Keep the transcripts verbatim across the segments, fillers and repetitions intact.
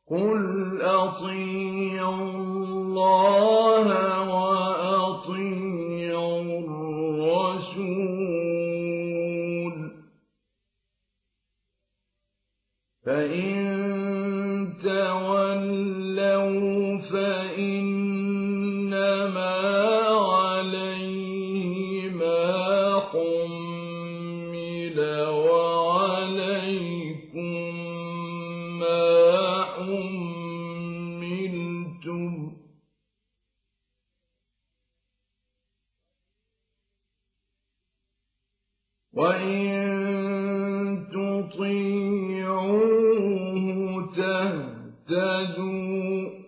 قُلْ أَطِيعُوا اللَّهَ وَأَطِيعُوا الرَّسُولَ ۖ فَإِن تَوَلَّوْا فَإِنَّمَا عَلَيْهِ مَا حُمِّلَ وَعَلَيْكُم مَّا حُمِّلْتُمْ ۖ وَإِن تُطِيعُوهُ تَهْتَدُوا ۚ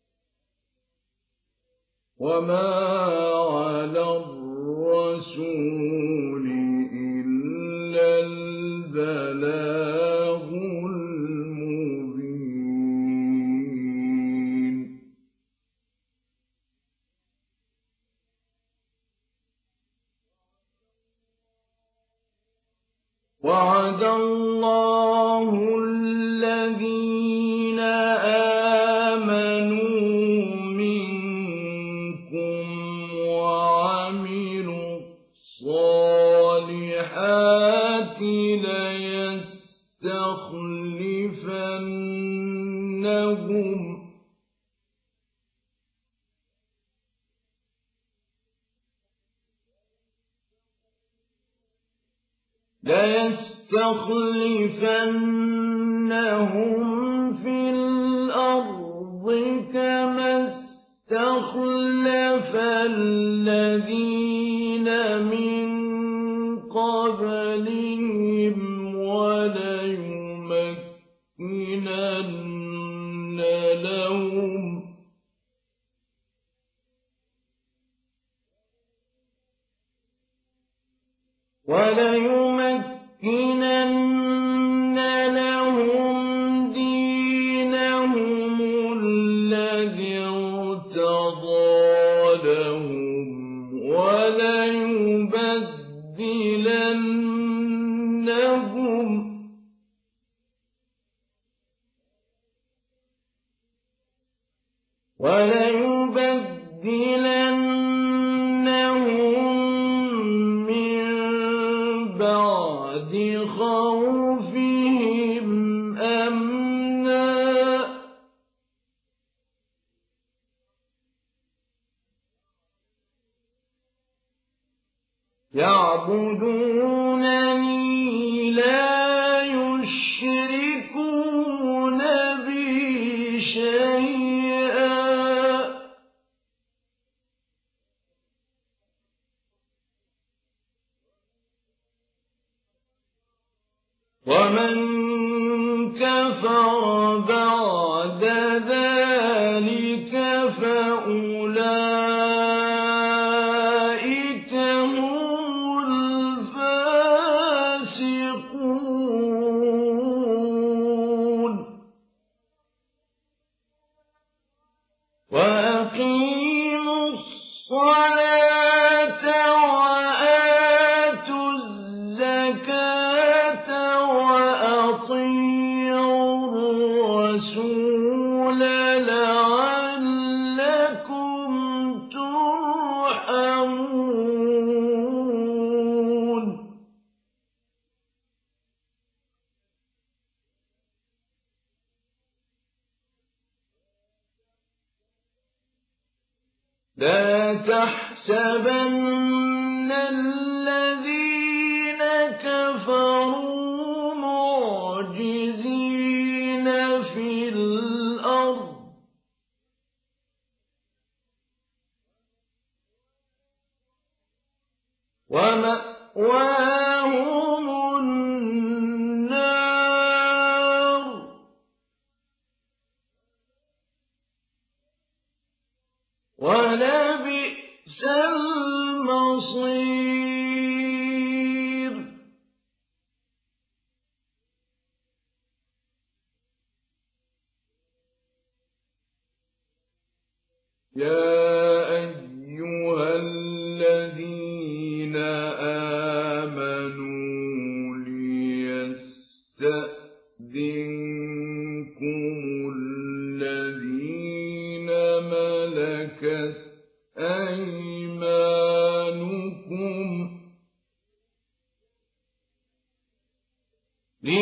وَمَا عَلَى الرَّسُولِ إِلَّا الْبَلَاغُ الْمُبِينُ. وَعَدَ اللَّهُ الَّذِينَ آمَنُوا مِنكُمْ وَعَمِلُوا الصَّالِحَاتِ لَيَسْتَخْلِفَنَّهُمْ لَيَسْتَخْلِفَنَّهُمْ فِي الْأَرْضِ كَمَا اسْتَخْلَفَ الَّذِينَ مِن قَبْلِهِمْ وَلَيُمَكِّنَنَّ لَهُمْ وَلَيُمَكِّنَنَّ لَهُمْ دِينَهُمُ الَّذِي ارْتَضَىٰ لَهُمْ وَلَيُبَدِّلَنَّهُمْ وَلَيُبَدِّلَنَّهُم مِّن بَعْدِ خَوْفِهِمْ أَمْنًا ۚ يَعْبُدُونَنِي لَا يُشْرِكُونَ بِي شَيْئًا ۚ وَمَن كَفَرَ بَعْدَ ذَٰلِكَ فَأُولَٰئِكَ هُمُ الْفَاسِقُونَ. وَأَقِيمُوا الصَّلَاةَ وَآتُوا الزَّكَاةَ وَأَطِيعُوا الرَّسُولَ لَعَلَّكُمْ تُرْحَمُونَ. لَا تَحْسَبَنَّ الَّذِينَ كَفَرُوا مُعْجِزِينَ فِي الْأَرْضِ ۚ وَمَأْوَاهُمُ النَّارُ ۖ وَلَبِئْسَ الْمَصِيرُ. يَا أَيُّهَا الَّذِينَ آمَنُوا لِيَسْتَأْذِنكُمُ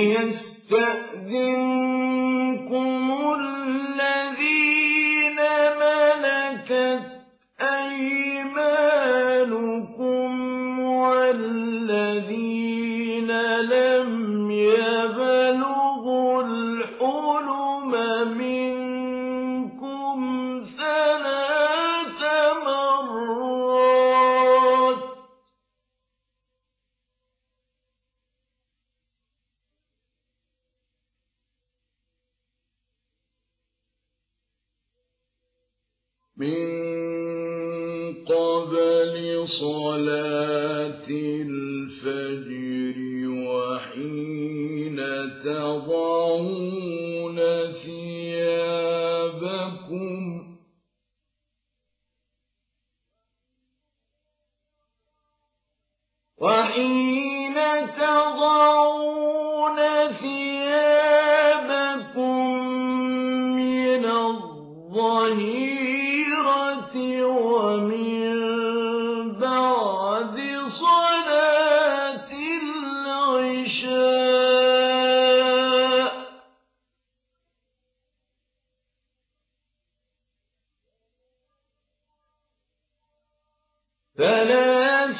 ليستأذنكم الذين ملكت أيمانكم والذين لم يبلغوا الحلم منكم ثلاث مرات من قبل صلاة الفجر وحين تضعون ثيابكم وحين تضعون ثيابكم من الظهيرة ومن بعد صلاة العشاء ثلاث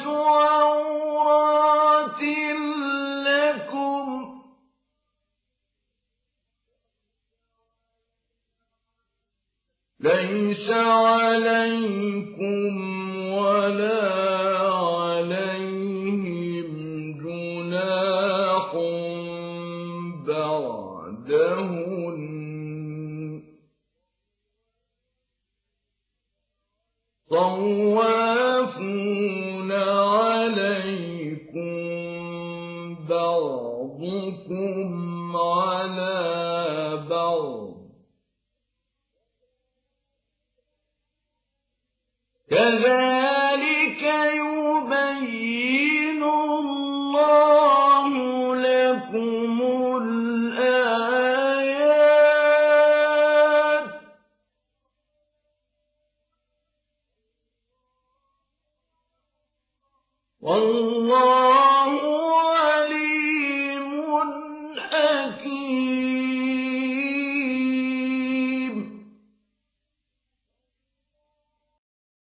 عورات لكم ليس عليكم ولا عليهم جناح بعدهن طوافون عليكم بعضكم على بعض كذلك يبين الله لكم الآيات والله